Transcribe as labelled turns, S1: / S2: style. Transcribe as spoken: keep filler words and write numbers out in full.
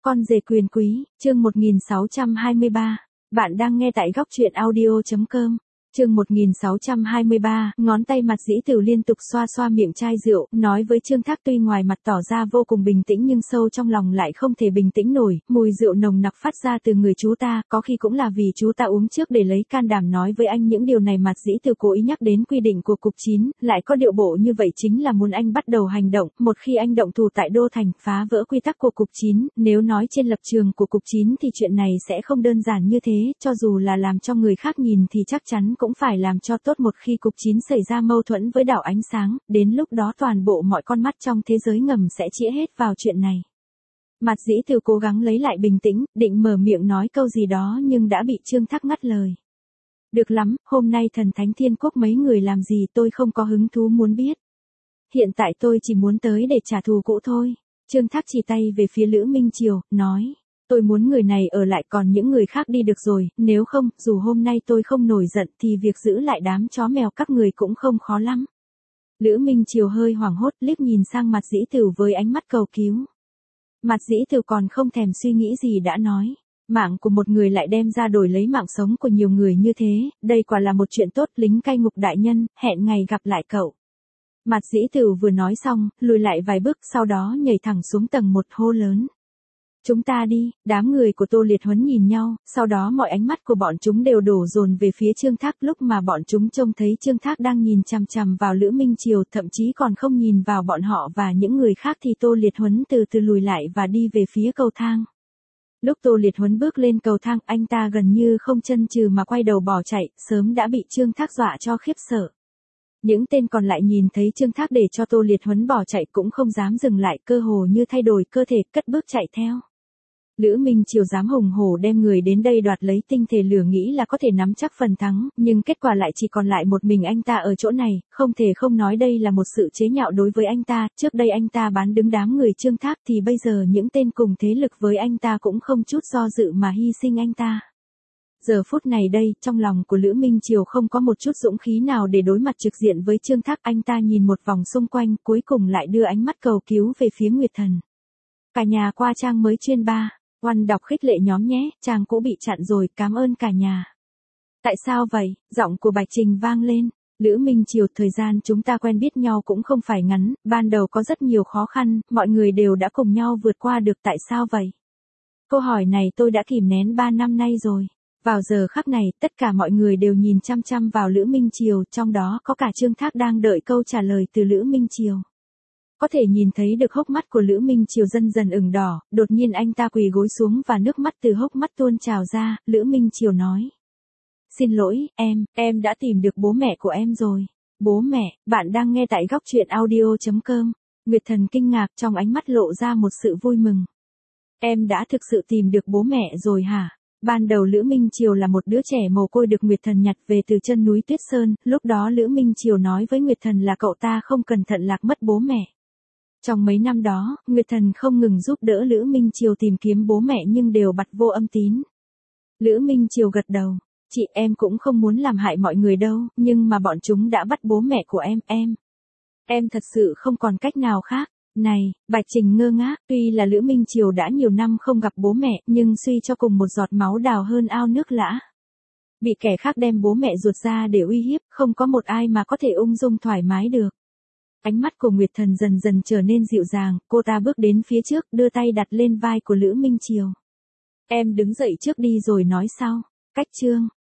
S1: Con rể quyền quý, chương một nghìn sáu trăm hai mươi ba. Bạn đang nghe tại góc truyện audio chấm com. Chương một nghìn sáu trăm hai mươi ba, ngón tay Mạt Dĩ Tửu liên tục xoa xoa miệng chai rượu, nói với Trương Thác tuy ngoài mặt tỏ ra vô cùng bình tĩnh nhưng sâu trong lòng lại không thể bình tĩnh nổi, mùi rượu nồng nặc phát ra từ người chú ta, có khi cũng là vì chú ta uống trước để lấy can đảm nói với anh những điều này. Mạt Dĩ Tửu cố ý nhắc đến quy định của cục chín, lại có điệu bộ như vậy chính là muốn anh bắt đầu hành động, một khi anh động thủ tại Đô Thành, phá vỡ quy tắc của cục chín, nếu nói trên lập trường của cục chín thì chuyện này sẽ không đơn giản như thế, cho dù là làm cho người khác nhìn thì chắc chắn cũng phải làm cho tốt. Một khi cục chín xảy ra mâu thuẫn với đảo ánh sáng, đến lúc đó toàn bộ mọi con mắt trong thế giới ngầm sẽ chĩa hết vào chuyện này. Mạt Dĩ Tửu cố gắng lấy lại bình tĩnh, định mở miệng nói câu gì đó nhưng đã bị Trương Thác ngắt lời. Được lắm, hôm nay thần thánh thiên quốc mấy người làm gì tôi không có hứng thú muốn biết. Hiện tại tôi chỉ muốn tới để trả thù cũ thôi. Trương Thác chỉ tay về phía Lữ Minh Triều, nói. Tôi muốn người này ở lại, còn những người khác đi được rồi, nếu không, dù hôm nay tôi không nổi giận thì việc giữ lại đám chó mèo các người cũng không khó lắm. Lữ Minh Triều hơi hoảng hốt, liếc nhìn sang Mạt Dĩ Tửu với ánh mắt cầu cứu. Mạt Dĩ Tửu còn không thèm suy nghĩ gì đã nói. Mạng của một người lại đem ra đổi lấy mạng sống của nhiều người như thế, đây quả là một chuyện tốt. Lính cai ngục đại nhân, hẹn ngày gặp lại cậu. Mạt Dĩ Tửu vừa nói xong, lùi lại vài bước, sau đó nhảy thẳng xuống tầng một, hô lớn. Chúng ta đi. Đám người của Tô Liệt Huấn nhìn nhau, sau đó mọi ánh mắt của bọn chúng đều đổ dồn về phía Trương Thác. Lúc mà bọn chúng trông thấy Trương Thác đang nhìn chằm chằm vào Lữ Minh Triều, thậm chí còn không nhìn vào bọn họ và những người khác, thì Tô Liệt Huấn từ từ lùi lại và đi về phía cầu thang. Lúc Tô Liệt Huấn bước lên cầu thang, anh ta gần như không chần chừ mà quay đầu bỏ chạy, sớm đã bị Trương Thác dọa cho khiếp sợ. Những tên còn lại nhìn thấy Trương Thác để cho Tô Liệt Huấn bỏ chạy cũng không dám dừng lại, cơ hồ như thay đổi cơ thể, cất bước chạy theo. Lữ Minh Triều dám hùng hổ đem người đến đây đoạt lấy tinh thể lửa, nghĩ là có thể nắm chắc phần thắng, nhưng kết quả lại chỉ còn lại một mình anh ta ở chỗ này, không thể không nói đây là một sự chế nhạo đối với anh ta. Trước đây anh ta bán đứng đám người Trương Thác, thì bây giờ những tên cùng thế lực với anh ta cũng không chút do dự mà hy sinh anh ta. Giờ phút này đây, trong lòng của Lữ Minh Triều không có một chút dũng khí nào để đối mặt trực diện với Trương Thác. Anh ta nhìn một vòng xung quanh, cuối cùng lại đưa ánh mắt cầu cứu về phía Nguyệt Thần. Cả nhà qua trang mới chuyên ba. Oan đọc khích lệ nhóm nhé, trang cũ bị chặn rồi, cảm ơn cả nhà. Tại sao vậy? Giọng của Bạch Trình vang lên. Lữ Minh Triều, thời gian chúng ta quen biết nhau cũng không phải ngắn, ban đầu có rất nhiều khó khăn, mọi người đều đã cùng nhau vượt qua được, tại sao vậy? Câu hỏi này tôi đã kìm nén ba năm nay rồi. Vào giờ khắc này, tất cả mọi người đều nhìn chăm chăm vào Lữ Minh Triều, trong đó có cả Trương Thác đang đợi câu trả lời từ Lữ Minh Triều. Có thể nhìn thấy được hốc mắt của Lữ Minh Triều dần dần ửng đỏ, đột nhiên anh ta quỳ gối xuống và nước mắt từ hốc mắt tuôn trào ra. Lữ Minh Triều nói. Xin lỗi, em, em đã tìm được bố mẹ của em rồi. Bố mẹ, bạn đang nghe tại góc truyện audio chấm com. Nguyệt Thần kinh ngạc, trong ánh mắt lộ ra một sự vui mừng. Em đã thực sự tìm được bố mẹ rồi hả? Ban đầu Lữ Minh Triều là một đứa trẻ mồ côi được Nguyệt Thần nhặt về từ chân núi Tuyết Sơn, lúc đó Lữ Minh Triều nói với Nguyệt Thần là cậu ta không cẩn thận lạc mất bố mẹ. Trong mấy năm đó, Nguyệt Thần không ngừng giúp đỡ Lữ Minh Triều tìm kiếm bố mẹ nhưng đều bặt vô âm tín. Lữ Minh Triều gật đầu. Chị, em cũng không muốn làm hại mọi người đâu, nhưng mà bọn chúng đã bắt bố mẹ của em, em. Em thật sự không còn cách nào khác. Này, Bạch Trình ngơ ngác, tuy là Lữ Minh Triều đã nhiều năm không gặp bố mẹ, nhưng suy cho cùng một giọt máu đào hơn ao nước lã. Bị kẻ khác đem bố mẹ ruột ra để uy hiếp, không có một ai mà có thể ung dung thoải mái được. Ánh mắt của Nguyệt Thần dần dần trở nên dịu dàng, cô ta bước đến phía trước, đưa tay đặt lên vai của Lữ Minh Triều. Em đứng dậy trước đi rồi nói sau. Cách chương.